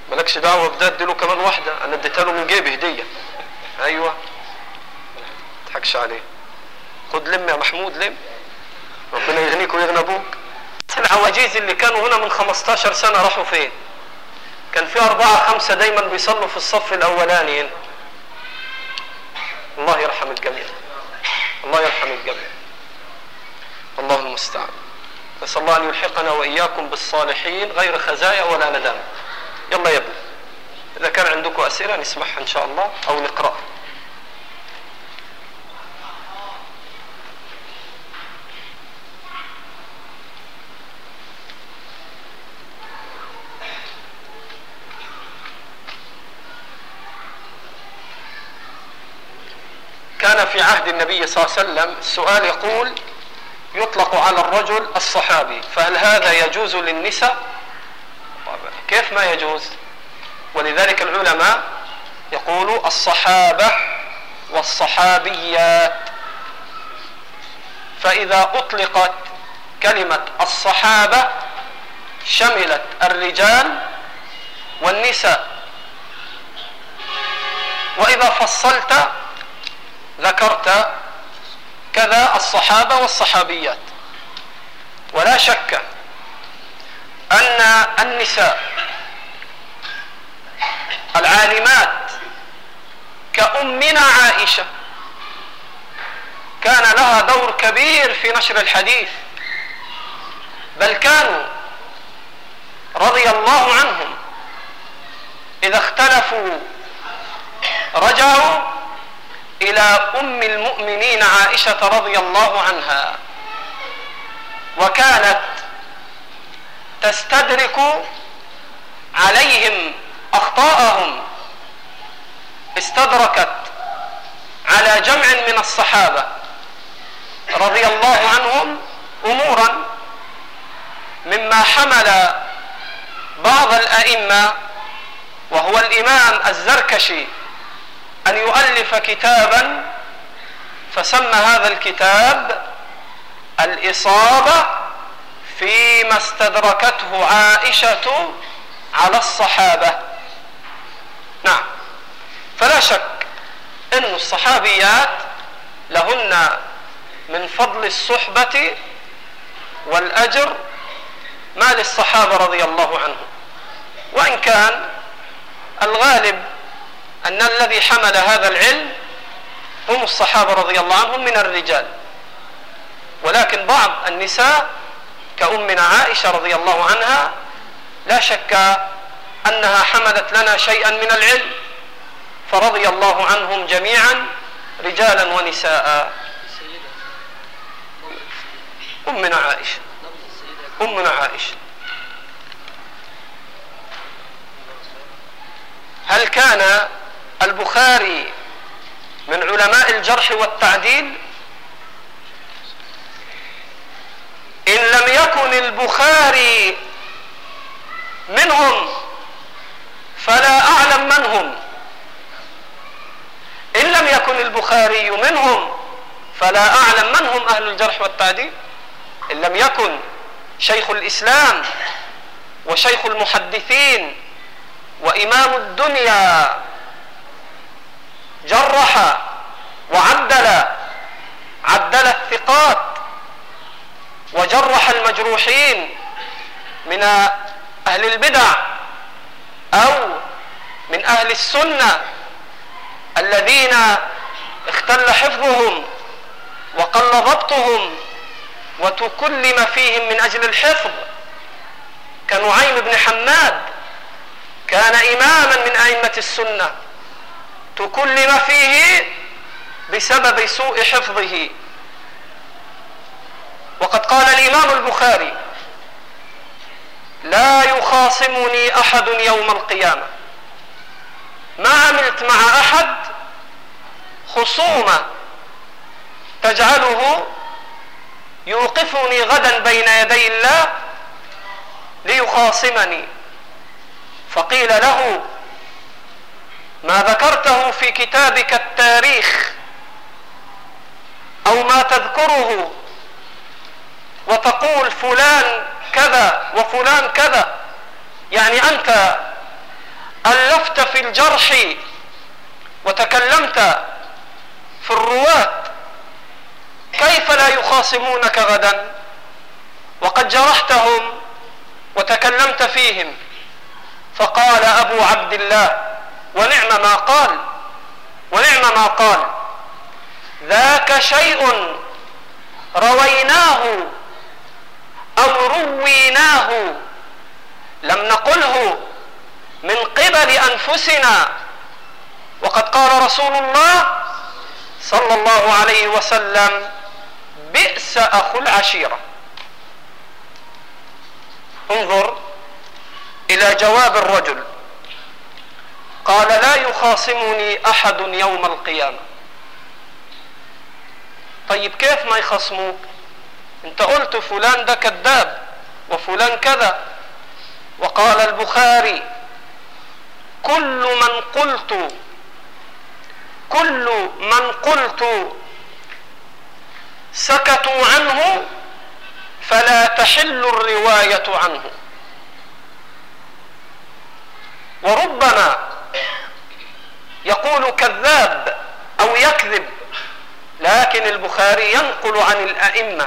مالكش دعوة بده، اديله كمان واحدة، انا اديتها له من جيبي هدية. ايوه تضحكش عليه، خد لم يا محمود لم، ربنا يغنيك ويغنى ابوك. العواجيز اللي كانوا هنا من 15 سنة راحوا فين؟ كان في 4 5 دايما بيصلوا في الصف الاولاني هنا. الله يرحم الجميع، الله يرحم الجميع، الله المستعان. نسأل الله أن يلحقنا وإياكم بالصالحين غير خزايا ولا ندم. يلا يا ابني، إذا كان عندكم أسئلة نسمعها إن شاء الله أو نقرأ. كان في عهد النبي صلى الله عليه وسلم، السؤال يقول: يطلق على الرجل الصحابي، فهل هذا يجوز للنساء؟ كيف ما يجوز؟ ولذلك العلماء يقولوا الصحابة والصحابيات. فإذا أطلقت كلمة الصحابة شملت الرجال والنساء، وإذا فصلت ذكرت كذا الصحابة والصحابيات. ولا شك أن النساء العالمات كأمنا عائشة كان لها دور كبير في نشر الحديث، بل كانوا رضي الله عنهم إذا اختلفوا رجعوا إلى أم المؤمنين عائشة رضي الله عنها، وكانت تستدرك عليهم أخطاءهم. استدركت على جمع من الصحابة رضي الله عنهم أمورا مما حمل بعض الأئمة وهو الإمام الزركشي أن يؤلف كتابا، فسمى هذا الكتاب الإصابة فيما استدركته عائشة على الصحابة. نعم، فلا شك أن الصحابيات لهن من فضل الصحبة والأجر ما للصحابة رضي الله عنهم، وإن كان الغالب أن الذي حمل هذا العلم هم الصحابة رضي الله عنهم من الرجال، ولكن بعض النساء كأمنا عائشة رضي الله عنها لا شك أنها حملت لنا شيئا من العلم، فرضي الله عنهم جميعا رجالا ونساء. أمنا عائشة، أمنا عائشة. هل كان البخاري من علماء الجرح والتعديل؟ إن لم يكن البخاري منهم فلا أعلم من هم. إن لم يكن البخاري منهم فلا أعلم من هم أهل الجرح والتعديل. إن لم يكن شيخ الإسلام وشيخ المحدثين وإمام الدنيا جرح عدل الثقات وجرح المجروحين من أهل البدع أو من أهل السنة الذين اختل حفظهم وقل ضبطهم وتكلم فيهم من أجل الحفظ، كنعيم بن حماد كان إماما من أئمة السنة تكلم فيه بسبب سوء حفظه. وقد قال الإمام البخاري: لا يخاصمني أحد يوم القيامة، ما عملت مع أحد خصومة تجعله يوقفني غدا بين يدي الله ليخاصمني. فقيل له: ما ذكرته في كتابك التاريخ أو ما تذكره وتقول فلان كذا وفلان كذا، يعني أنت ألفت في الجرح وتكلمت في الرواة، كيف لا يخاصمونك غدا وقد جرحتهم وتكلمت فيهم؟ فقال أبو عبد الله ونعم ما قال، ونعم ما قال: ذاك شيء رويناه أو رويناه لم نقله من قبل أنفسنا، وقد قال رسول الله صلى الله عليه وسلم: بئس أخو العشيرة. انظر إلى جواب الرجل، قال: لا يخاصمني أحد يوم القيامة. طيب كيف ما يخصموك؟ انت قلت فلان ده كذاب وفلان كذا. وقال البخاري: كل من قلت سكتوا عنه فلا تحل الرواية عنه. وربما يقول كذاب أو يكذب، لكن البخاري ينقل عن الأئمة،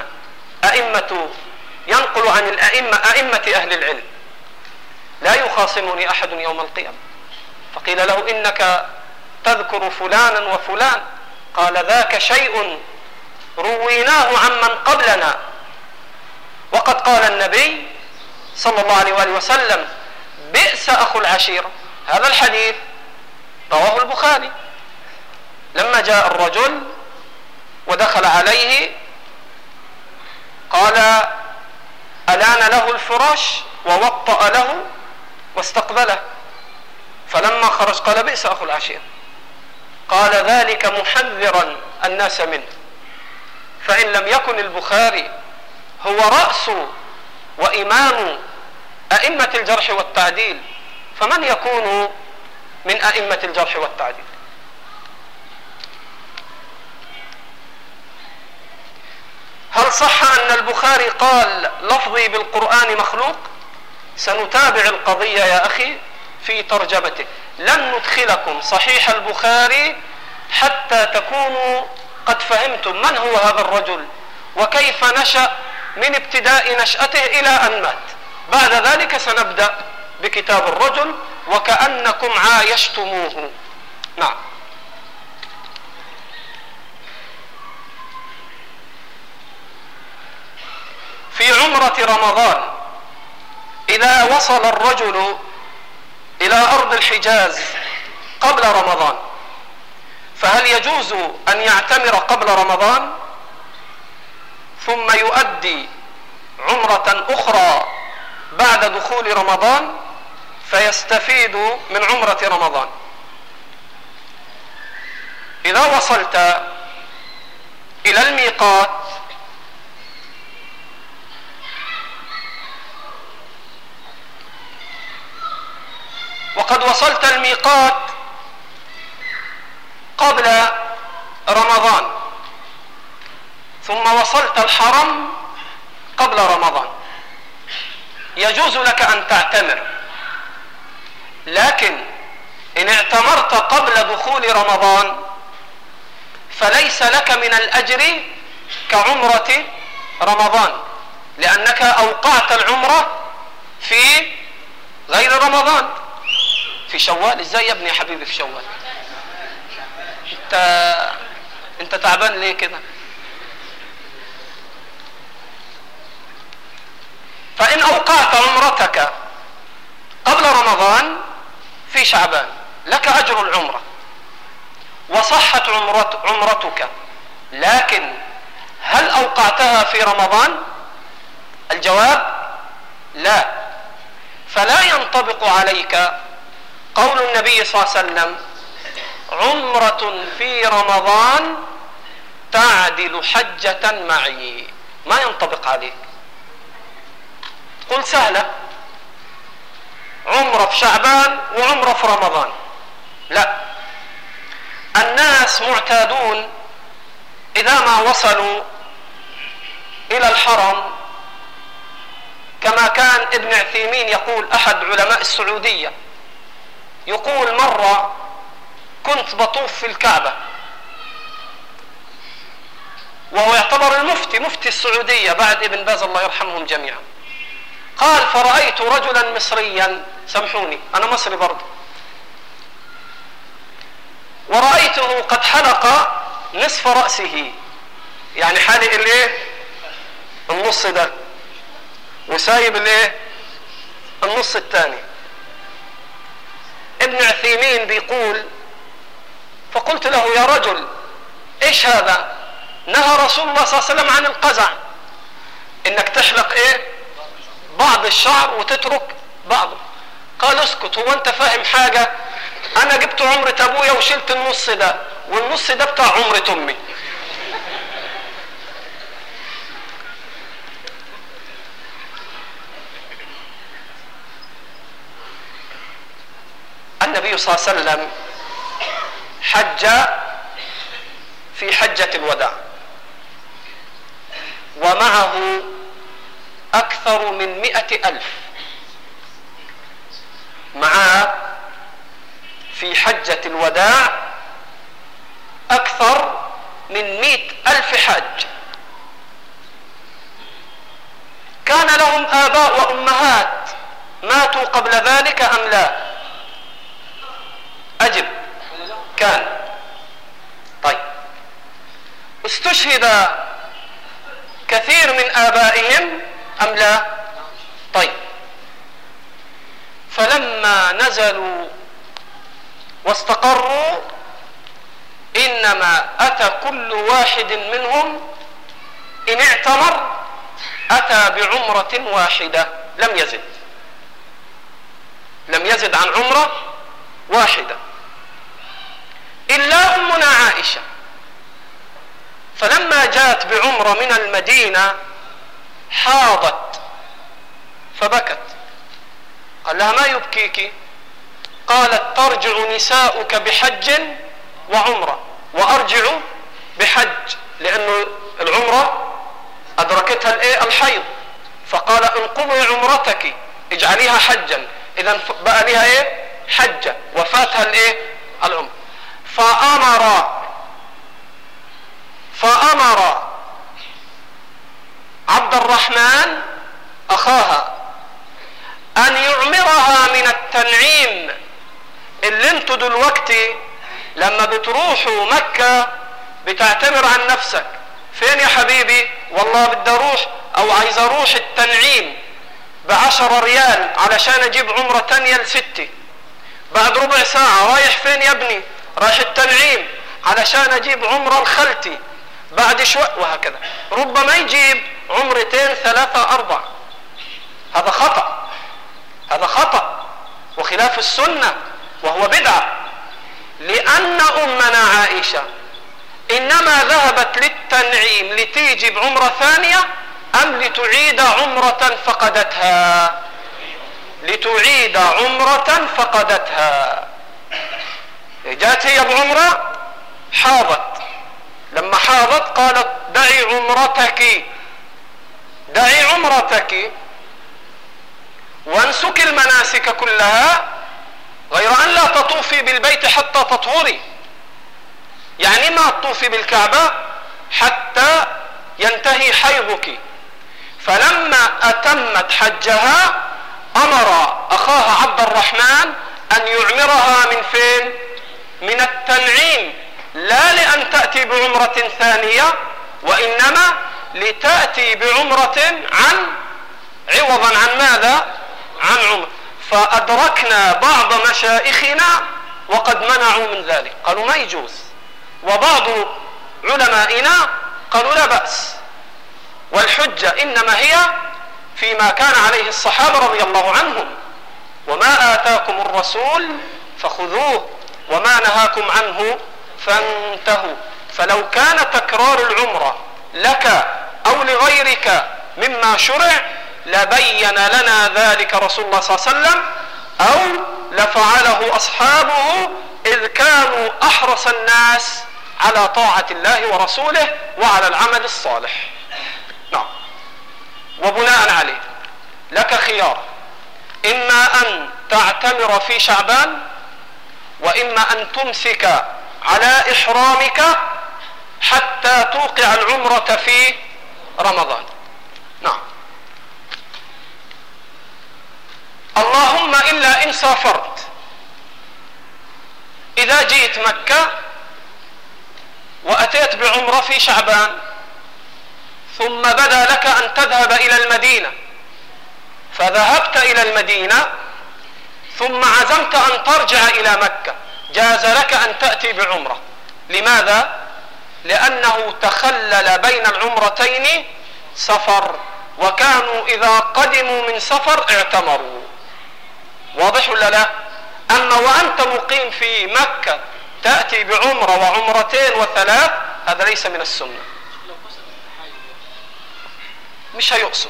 ينقل عن أئمة أهل العلم: لا يخاصمني أحد يوم القيامة. فقيل له: إنك تذكر فلانا وفلان. قال: ذاك شيء رويناه عمن قبلنا، وقد قال النبي صلى الله عليه وآله وسلم: بئس أخو العشيرة. هذا الحديث رواه البخاري. لما جاء الرجل ودخل عليه قال: ألان له الفراش ووطأ له واستقبله، فلما خرج قال: بئس أخو العشيرة. قال: ذلك محذرا الناس منه. فإن لم يكن البخاري هو رأس وإمام أئمة الجرح والتعديل، فمن يكون من أئمة الجرح والتعديل؟ هل صح أن البخاري قال: لفظي بالقرآن مخلوق؟ سنتابع القضية يا أخي في ترجمته. لن ندخلكم صحيح البخاري حتى تكونوا قد فهمتم من هو هذا الرجل وكيف نشأ من ابتداء نشأته إلى أن مات. بعد ذلك سنبدأ بكتاب الرجل وكأنكم عايشتموه. نعم. في عمرة رمضان إذا وصل الرجل إلى أرض الحجاز قبل رمضان، فهل يجوز أن يعتمر قبل رمضان ثم يؤدي عمرة أخرى بعد دخول رمضان فيستفيد من عمرة رمضان؟ إذا وصلت إلى الميقات وقد وصلت الميقات قبل رمضان ثم وصلت الحرم قبل رمضان، يجوز لك أن تعتمر، لكن إن اعتمرت قبل دخول رمضان فليس لك من الأجر كعمرة رمضان، لأنك أوقعت العمرة في غير رمضان، في شوال. ازاي يا ابني يا حبيبي في شوال؟ انت تعبان ليه كده؟ فإن أوقعت عمرتك قبل رمضان في شعبان لك أجر العمرة وصحت عمرتك، لكن هل أوقعتها في رمضان؟ الجواب لا. فلا ينطبق عليك قول النبي صلى الله عليه وسلم: عمرة في رمضان تعدل حجة معي. ما ينطبق عليك. قل سهلة، عمرة في شعبان وعمرة في رمضان. لا، الناس معتادون إذا ما وصلوا إلى الحرم، كما كان ابن عثيمين يقول أحد علماء السعودية، يقول مرة كنت بطوف في الكعبة، وهو يعتبر مفتي السعودية بعد ابن باز الله يرحمهم جميعا. قال فرأيت رجلا مصريا، سامحوني أنا مصري برضه، ورأيته قد حلق نصف رأسه، يعني حالق الايه النص ده وسايب الايه النص الثاني. ابن عثيمين بيقول فقلت له يا رجل ايش هذا؟ نهى رسول الله صلى الله عليه وسلم عن القزع، انك تحلق ايه بعض الشعر وتترك بعضه. قال اسكت، هو انت فاهم حاجة؟ انا جبت عمرة ابويا وشلت النص ده، والنص ده بتاع عمرة امي. النبي صلى الله عليه وسلم حج في حجة الوداع ومعه أكثر من 100,000، معه في حجة الوداع أكثر من 100,000 حاج. كان لهم آباء وأمهات ماتوا قبل ذلك أم لا؟ أجب. كان. طيب استشهد كثير من آبائهم أم لا؟ طيب فلما نزلوا واستقروا إنما أتى كل واحد منهم إن اعتمر أتى بعمرة واحدة، لم يزد عن عمرة واحدة إلا أمنا عائشة. فلما جاءت بعمرة من المدينة حاضت فبكت. قال لها ما يبكيك؟ قالت ترجع نساؤك بحج وعمرة وأرجع بحج، لأنه العمرة أدركتها الحيض. فقال انقضي عمرتك اجعليها حجا، إذا بقى لها حجة وفاتها العمر. فأمر عبد الرحمن أخاها أن يعمرها من التنعيم. اللي انتوا دلوقتي لما بتروحوا مكة بتعتمر عن نفسك، فين يا حبيبي؟ والله بدي اروح او عايز اروح التنعيم ب10 ريال علشان اجيب عمرة تانية لستي. بعد ربع ساعة رايح فين يا ابني؟ رايح التنعيم علشان اجيب عمرة لخالتي. بعد شوي وهكذا، ربما يجيب عمرتين 3 4. هذا خطأ وخلاف السنة وهو بدعة، لأن أمنا عائشة إنما ذهبت للتنعيم لتيجي بعمرة ثانية أم لتعيد عمرة فقدتها؟ لتعيد عمرة فقدتها. جاءت هي بعمرة حاضت، لما حاضت قالت دعي عمرتك وانسك المناسك كلها، غير أن لا تطوفي بالبيت حتى تطهري. يعني ما تطوفي بالكعبة حتى ينتهي حيضك. فلما أتمت حجها أمر أخاها عبد الرحمن أن يعمرها من فين؟ من التنعيم، لا لأن تأتي بعمرة ثانية، وإنما لتأتي بعمرة عوضا عن ماذا؟ عن عمر. فأدركنا بعض مشايخنا وقد منعوا من ذلك، قالوا ما يجوز، وبعض علمائنا قالوا لا بأس، والحجة إنما هي فيما كان عليه الصحابة رضي الله عنهم. وما آتاكم الرسول فخذوه وما نهاكم عنه فانتهوا. فلو كان تكرار العمرة لك أو لغيرك مما شرع لبين لنا ذلك رسول الله صلى الله عليه وسلم، أو لفعله أصحابه إذ كانوا أحرص الناس على طاعة الله ورسوله وعلى العمل الصالح. نعم. وبناء عليه لك خيار، إما أن تعتمر في شعبان وإما أن تمسك على إحرامك حتى توقع العمرة في رمضان. نعم. اللهم إلا إن سافرت، إذا جئت مكة وأتيت بعمرة في شعبان ثم بدا لك أن تذهب إلى المدينة، فذهبت إلى المدينة ثم عزمت أن ترجع إلى مكة، جاز لك أن تأتي بعمرة. لماذا؟ لأنه تخلل بين العمرتين سفر، وكانوا إذا قدموا من سفر اعتمروا. واضح ولا لا؟ أما وأنت مقيم في مكة تأتي بعمرة وعمرتين وثلاث، هذا ليس من السنة. مش هيقصد.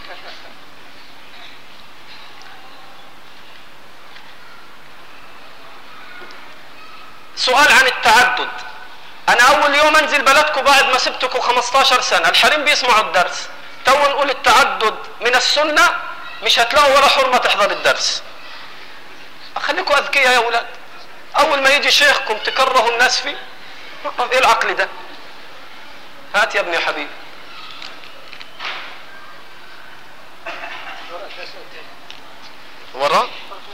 سؤال عن التعدد. أنا أول يوم أنزل بلدكم بعد ما سبتكم 15 سنة، الحريم بيسمعوا الدرس، تو نقول التعدد من السنة، مش هتلاقوا ولا حرمة تحضر الدرس. خليكم أذكياء يا أولاد، أول ما يجي شيخكم تكرهوا الناس فيه. إيه العقل ده؟ هات يا ابني يا حبيبي. ورا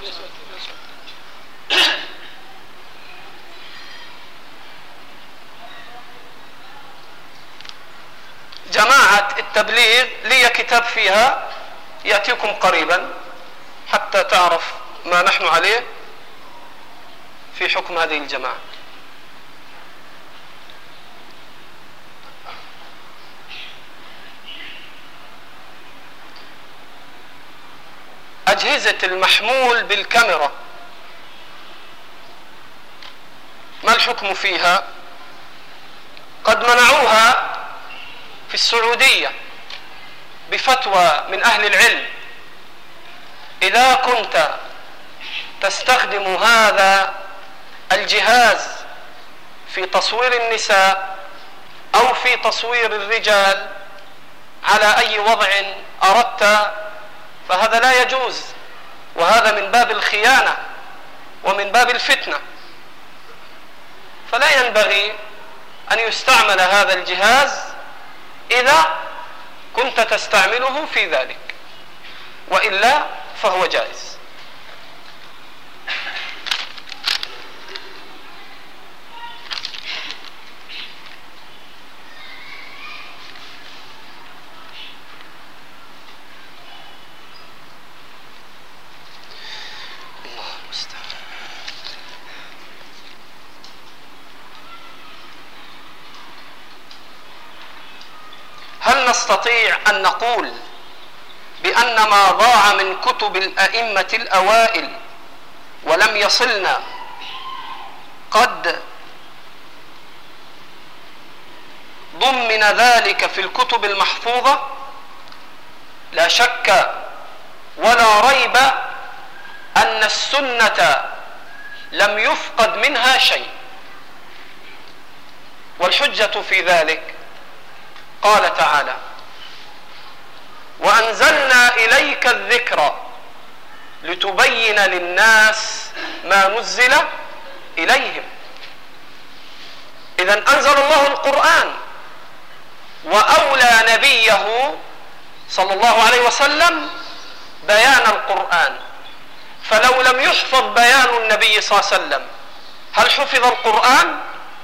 جماعة التبليغ لي كتاب فيها يأتيكم قريبا حتى تعرف ما نحن عليه في حكم هذه الجماعة. أجهزة المحمول بالكاميرا ما الحكم فيها؟ قد منعوها في السعودية بفتوى من أهل العلم. إذا كنت تستخدم هذا الجهاز في تصوير النساء أو في تصوير الرجال على أي وضع أردت، فهذا لا يجوز، وهذا من باب الخيانة ومن باب الفتنة. فلا ينبغي أن يستعمل هذا الجهاز إذا كنت تستعمله في ذلك، وإلا فهو جائز. هل نستطيع أن نقول بأن ما ضاع من كتب الأئمة الأوائل ولم يصلنا قد ضمن ذلك في الكتب المحفوظة؟ لا شك ولا ريب أن السنة لم يفقد منها شيء، والحجة في ذلك قال تعالى: وأنزلنا إليك الذكر لتبين للناس ما نزل إليهم. إذن أنزل الله القرآن وأولى نبيه صلى الله عليه وسلم بيان القرآن، فلو لم يحفظ بيان النبي صلى الله عليه وسلم هل حفظ القرآن؟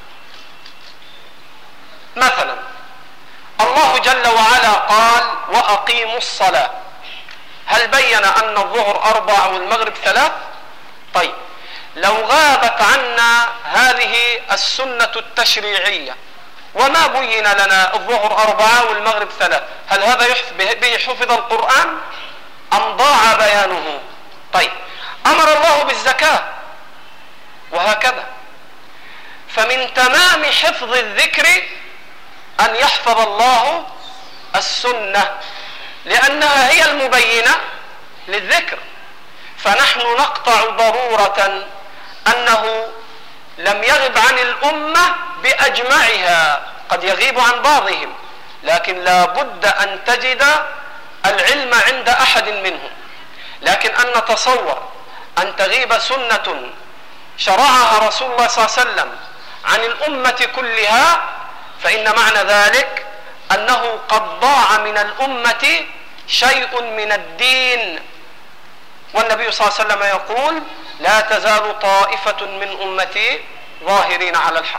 مثلا الله جل وعلا قال: وأقيموا الصلاة، هل بين أن الظهر 4 والمغرب 3؟ طيب لو غابت عنا هذه السنة التشريعية وما بين لنا الظهر 4 والمغرب 3، هل هذا به حفظ القرآن أم ضاع بيانه؟ طيب أمر الله بالزكاة وهكذا. فمن تمام حفظ الذكر أن يحفظ الله السنة، لأنها هي المبينة للذكر. فنحن نقطع ضرورة أنه لم يغب عن الأمة بأجمعها، قد يغيب عن بعضهم، لكن لا بد أن تجد العلم عند أحد منهم. لكن أن نتصور أن تغيب سنة شرعها رسول الله صلى الله عليه وسلم عن الأمة كلها، فإن معنى ذلك أنه قد ضاع من الأمة شيء من الدين. والنبي صلى الله عليه وسلم يقول: لا تزال طائفة من أمتي ظاهرين على الحق.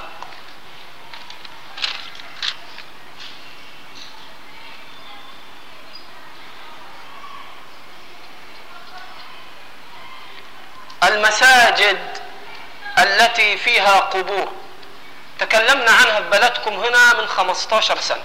المساجد التي فيها قبور تكلمنا عنها في بلدكم هنا من 15 سنة،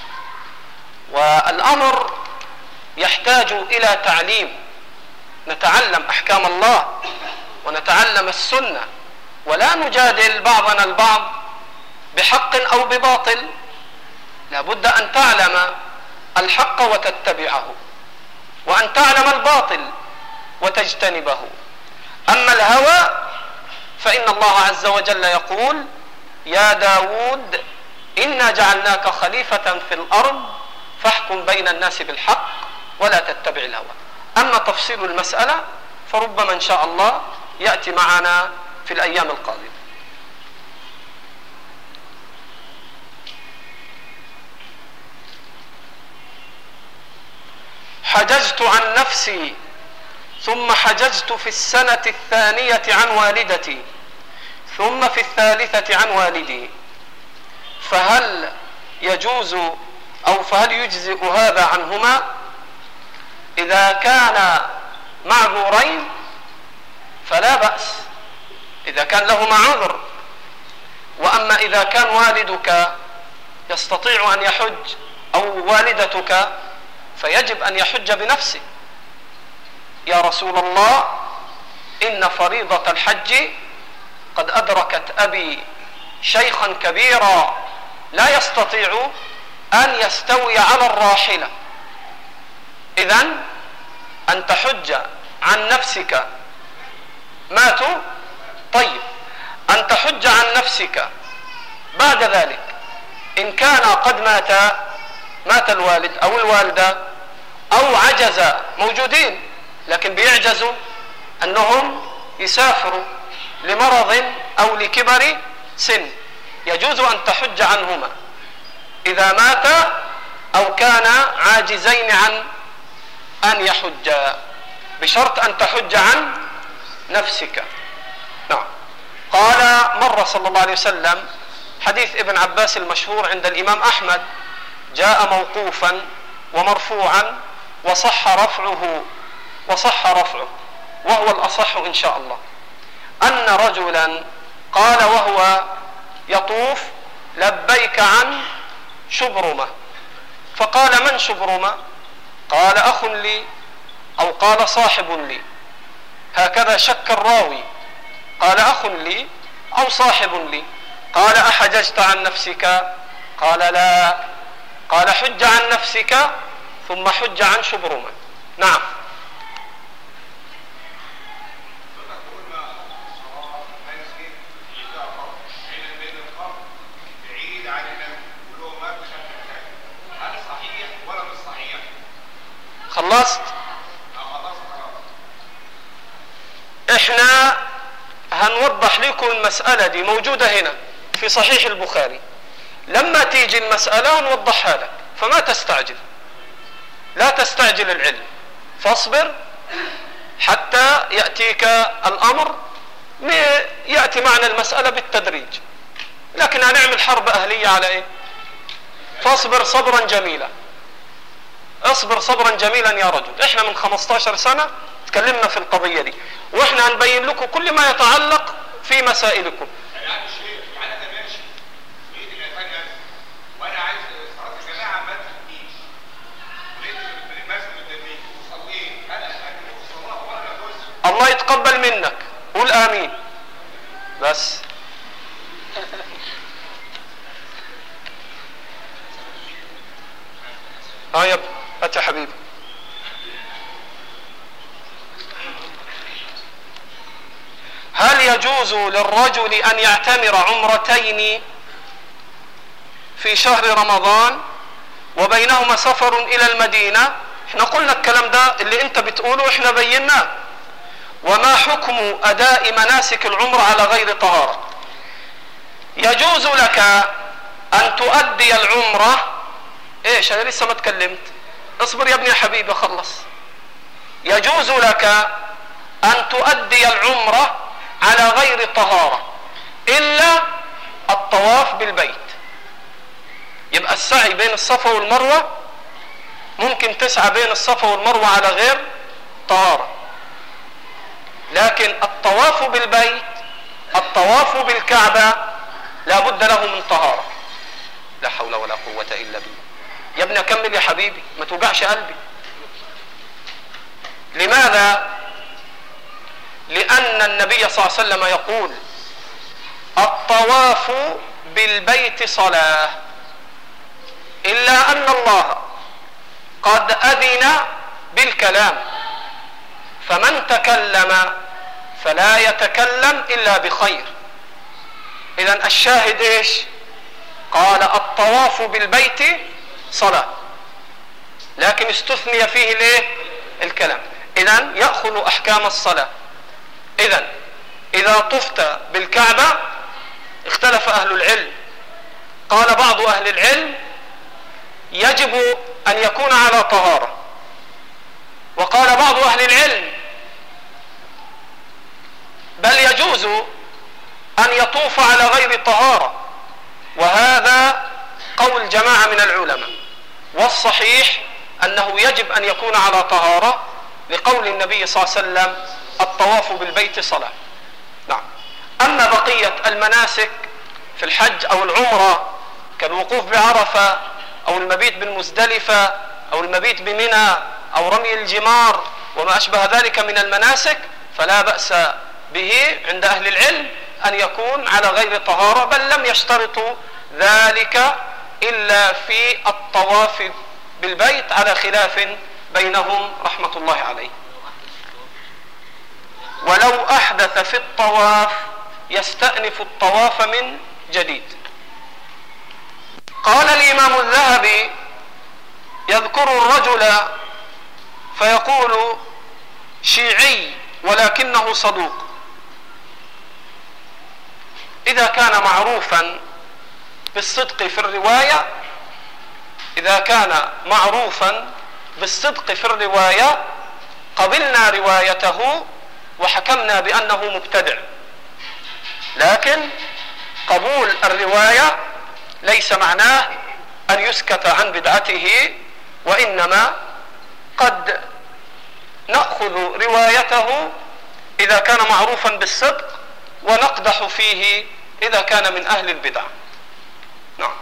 والأمر يحتاج إلى تعليم، نتعلم أحكام الله ونتعلم السنة، ولا نجادل بعضنا البعض بحق أو بباطل. لابد أن تعلم الحق وتتبعه، وأن تعلم الباطل وتجتنبه. أما الهوى فإن الله عز وجل يقول: يا داود إنا جعلناك خليفة في الأرض فاحكم بين الناس بالحق ولا تتبع الهوى. أما تفصيل المسألة فربما إن شاء الله يأتي معنا في الأيام القادمة. حججت عن نفسي ثم حججت في السنة الثانية عن والدتي ثم في الثالثة عن والدي، فهل يجوز أو فهل يجزئ هذا عنهما؟ إذا كان معذورين فلا بأس، إذا كان لهما عذر. وأما إذا كان والدك يستطيع أن يحج أو والدتك فيجب أن يحج بنفسه. يا رسول الله إن فريضة الحج قد أدركت أبي شيخا كبيرا لا يستطيع أن يستوي على الراحلة. إذن أن تحج عن نفسك ماتوا، طيب أن تحج عن نفسك بعد ذلك إن كان قد مات الوالد أو الوالدة أو عجز، موجودين لكن بيعجزوا أنهم يسافروا لمرض أو لكبر سن، يجوز أن تحج عنهما إذا مات أو كان عاجزين عن أن يحجا، بشرط أن تحج عن نفسك. نعم. قال مر صلى الله عليه وسلم، حديث ابن عباس المشهور عند الإمام أحمد، جاء موقوفا ومرفوعا وصح رفعه وهو الأصح إن شاء الله، أن رجلا قال وهو يطوف: لبيك عن شبرمة. فقال: من شبرمة؟ قال: أخ لي أو قال صاحب لي، هكذا شك الراوي، قال: أخ لي أو صاحب لي. قال: أحججت عن نفسك؟ قال: لا. قال: حج عن نفسك ثم حج عن شبرمة. نعم. خلصت؟ احنا هنوضح لكم المسألة دي، موجودة هنا في صحيح البخاري، لما تيجي المسألة هنوضحها لك، فما تستعجل، لا تستعجل العلم، فاصبر حتى يأتيك الأمر، يأتي معنا المسألة بالتدريج، لكن هنعمل حرب أهلية على إيه؟ فاصبر صبرا جميلا، اصبر صبرا جميلا يا رجل. احنا من 15 سنة تكلمنا في القضية دي، واحنا هنبين لكم كل ما يتعلق في مسائلكم. الله يتقبل منك، قول آمين بس. يا ابني هات يا حبيبي. هل يجوز للرجل أن يعتمر عمرتين في شهر رمضان وبينهما سفر إلى المدينة؟ احنا قلنا الكلام ده اللي انت بتقوله احنا بيناه، وما حكم أداء مناسك العمرة على غير طهارة؟ يجوز لك أن تؤدي العمرة. إيش أنا لسه ما اتكلمت؟ اصبر يا ابني يا حبيبي خلص. يجوز لك أن تؤدي العمرة على غير طهارة إلا الطواف بالبيت. يبقى السعي بين الصفا والمروة ممكن تسعى بين الصفا والمروة على غير طهارة، لكن الطواف بالبيت، الطواف بالكعبة لا بد له من طهارة. لا حول ولا قوة إلا بالله. يا ابني كمل يا حبيبي ما توجعش قلبي. لماذا؟ لأن النبي صلى الله عليه وسلم يقول الطواف بالبيت صلاة، إلا أن الله قد أذن بالكلام، فمن تكلم فلا يتكلم إلا بخير. إذن الشاهد إيش؟ قال الطواف بالبيت صلاة، لكن استثني فيه ليه؟ الكلام. إذن يأخذ أحكام الصلاة. إذن إذا طفت بالكعبة اختلف أهل العلم، قال بعض أهل العلم يجب أن يكون على طهارة، وقال بعض أهل العلم بل يجوز أن يطوف على غير طهارة، وهذا قول جماعة من العلماء. والصحيح أنه يجب أن يكون على طهارة لقول النبي صلى الله عليه وسلم الطواف بالبيت صلاة. نعم. أما بقية المناسك في الحج أو العمرة كالوقوف بعرفة أو المبيت بالمزدلفة أو المبيت بمنى أو رمي الجمار وما أشبه ذلك من المناسك فلا بأس به عند أهل العلم أن يكون على غير طهارة، بل لم يشترطوا ذلك إلا في الطواف بالبيت على خلاف بينهم رحمة الله عليه. ولو أحدث في الطواف يستأنف الطواف من جديد. قال الإمام الذهبي يذكر الرجل فيقول شيعي ولكنه صدوق، إذا كان معروفا بالصدق في الرواية، إذا كان معروفا بالصدق في الرواية قبلنا روايته وحكمنا بأنه مبتدع، لكن قبول الرواية ليس معناه أن يسكت عن بدعته، وإنما قد نأخذ روايته إذا كان معروفا بالصدق ونقدح فيه إذا كان من أهل البدع. نعم.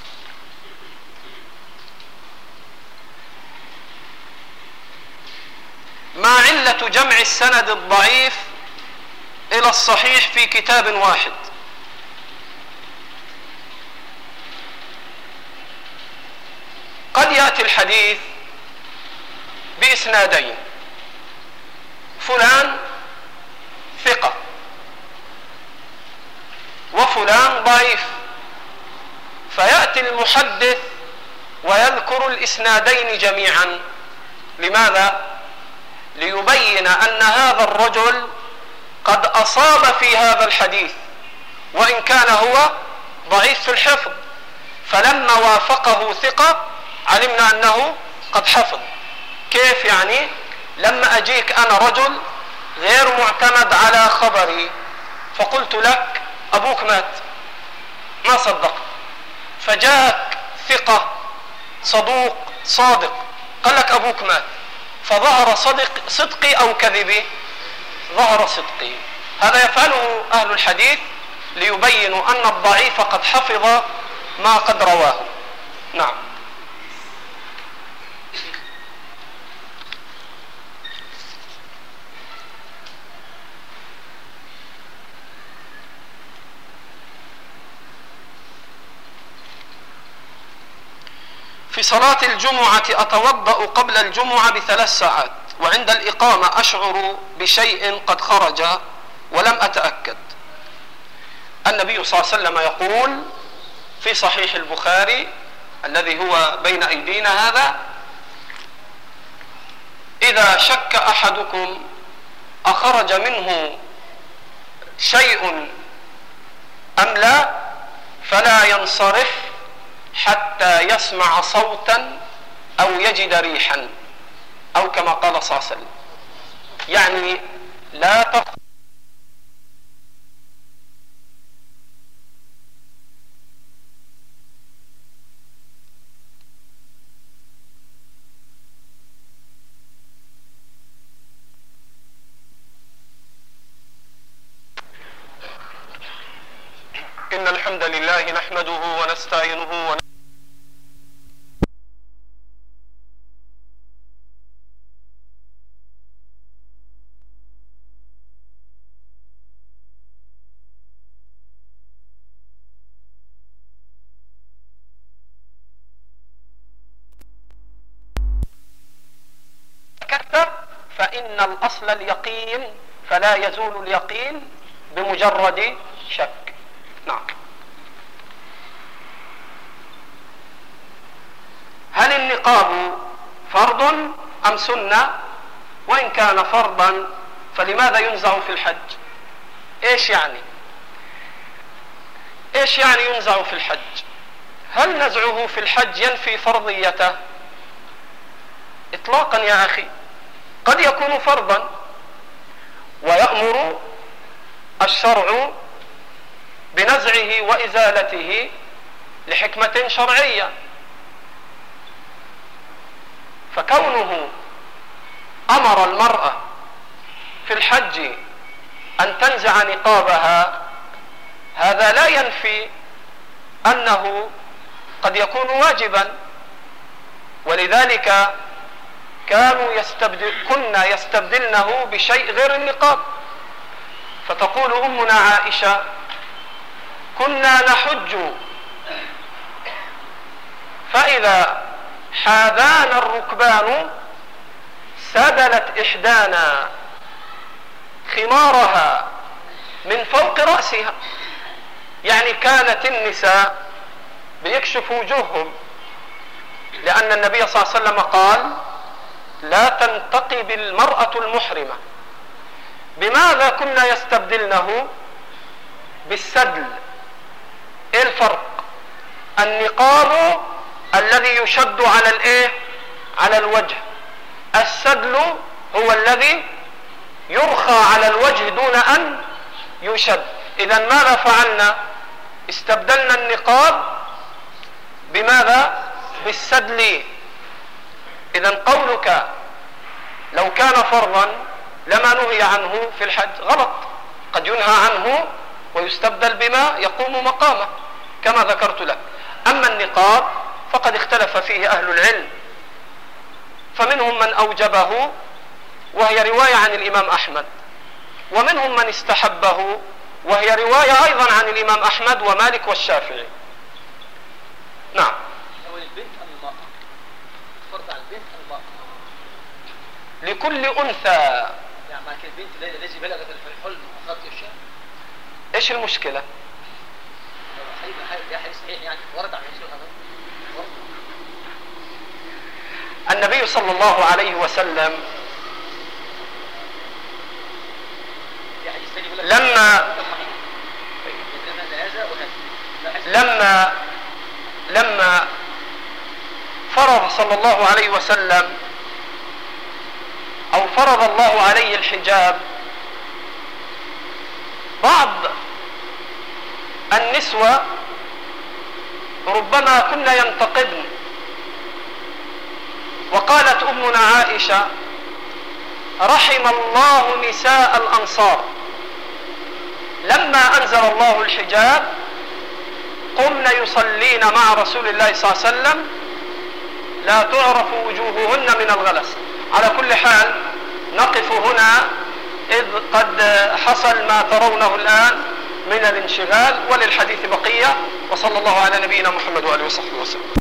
ما علة جمع السند الضعيف إلى الصحيح في كتاب واحد؟ قد يأتي الحديث بإسنادين، فلان ثقة وفلان ضعيف، فيأتي المحدث ويذكر الإسنادين جميعا. لماذا؟ ليبين أن هذا الرجل قد أصاب في هذا الحديث وإن كان هو ضعيف في الحفظ، فلما وافقه ثقة علمنا أنه قد حفظ. كيف يعني؟ لما أجيك أنا رجل غير معتمد على خبري فقلت لك أبوك مات، ما صدقت، فجاءك ثقة صدوق صادق قال لك أبوك مات، فظهر صدقي أو كذبي؟ ظهر صدقي. هذا يفعله أهل الحديث ليبينوا أن الضعيف قد حفظ ما قد رواه. نعم. في صلاة الجمعة أتوضأ قبل الجمعة ب3 ساعات، وعند الإقامة أشعر بشيء قد خرج ولم أتأكد. النبي صلى الله عليه وسلم يقول في صحيح البخاري الذي هو بين أيدينا هذا: إذا شك أحدكم أخرج منه شيء أم لا، فلا ينصرف حتى يسمع صوتا أو يجد ريحا، أو كما قال صلى الله عليه وسلم. يعني لا تخرج إن الحمد لله نحمده ونستعينه فإن الأصل اليقين، فلا يزول اليقين بمجرد شك. نعم. هل النقاب فرض أم سنة؟ وإن كان فرضا فلماذا ينزع في الحج؟ إيش يعني ينزع في الحج؟ هل نزعه في الحج ينفي فرضيته؟ إطلاقا يا أخي، قد يكون فرضا ويأمر الشرع بنزعه وإزالته لحكمة شرعية، فكونه أمر المرأة في الحج أن تنزع نقابها هذا لا ينفي أنه قد يكون واجبا، ولذلك كنا يستبدلنه بشيء غير النقاب. فتقول أمنا عائشة: كنا نحج فإذا حاذانا الركبان سدلت إحدانا خمارها من فوق رأسها. يعني كانت النساء بيكشف وجوههم، لأن النبي صلى الله عليه وسلم قال: لا تنتقب المرأة المحرمة. بماذا كنا يستبدلنه؟ بالسدل. ايه الفرق؟ النقاب الذي يشد على الوجه، السدل هو الذي يرخى على الوجه دون أن يشد. إذا ماذا فعلنا؟ استبدلنا النقاب بماذا؟ بالسدل. إذا قولك لو كان فرضا لما نهي عنه في الحج غلط، قد ينهى عنه ويستبدل بما يقوم مقامه كما ذكرت لك. أما النقاب فقد اختلف فيه أهل العلم، فمنهم من أوجبه وهي رواية عن الإمام أحمد، ومنهم من استحبه وهي رواية أيضا عن الإمام أحمد ومالك والشافعي. نعم. لكل أنثى. يعني مع كده البنت التي بلغت في الحلم أخذت الشهر. إيش المشكلة؟ حديث صحيح يعني ورد عن النبي صلى الله عليه وسلم لما فرض صلى الله عليه وسلم أو فرض الله عليه الحجاب، بعض النسوة ربما كن ينتقدن، وقالت أمنا عائشة: رحم الله نساء الأنصار لما أنزل الله الحجاب قمن يصلين مع رسول الله صلى الله عليه وسلم لا تعرف وجوههن من الغلس. على كل حال نقف هنا إذ قد حصل ما ترونه الآن من الانشغال، وللحديث بقية. وصلى الله على نبينا محمد وآله وصحبه وسلم.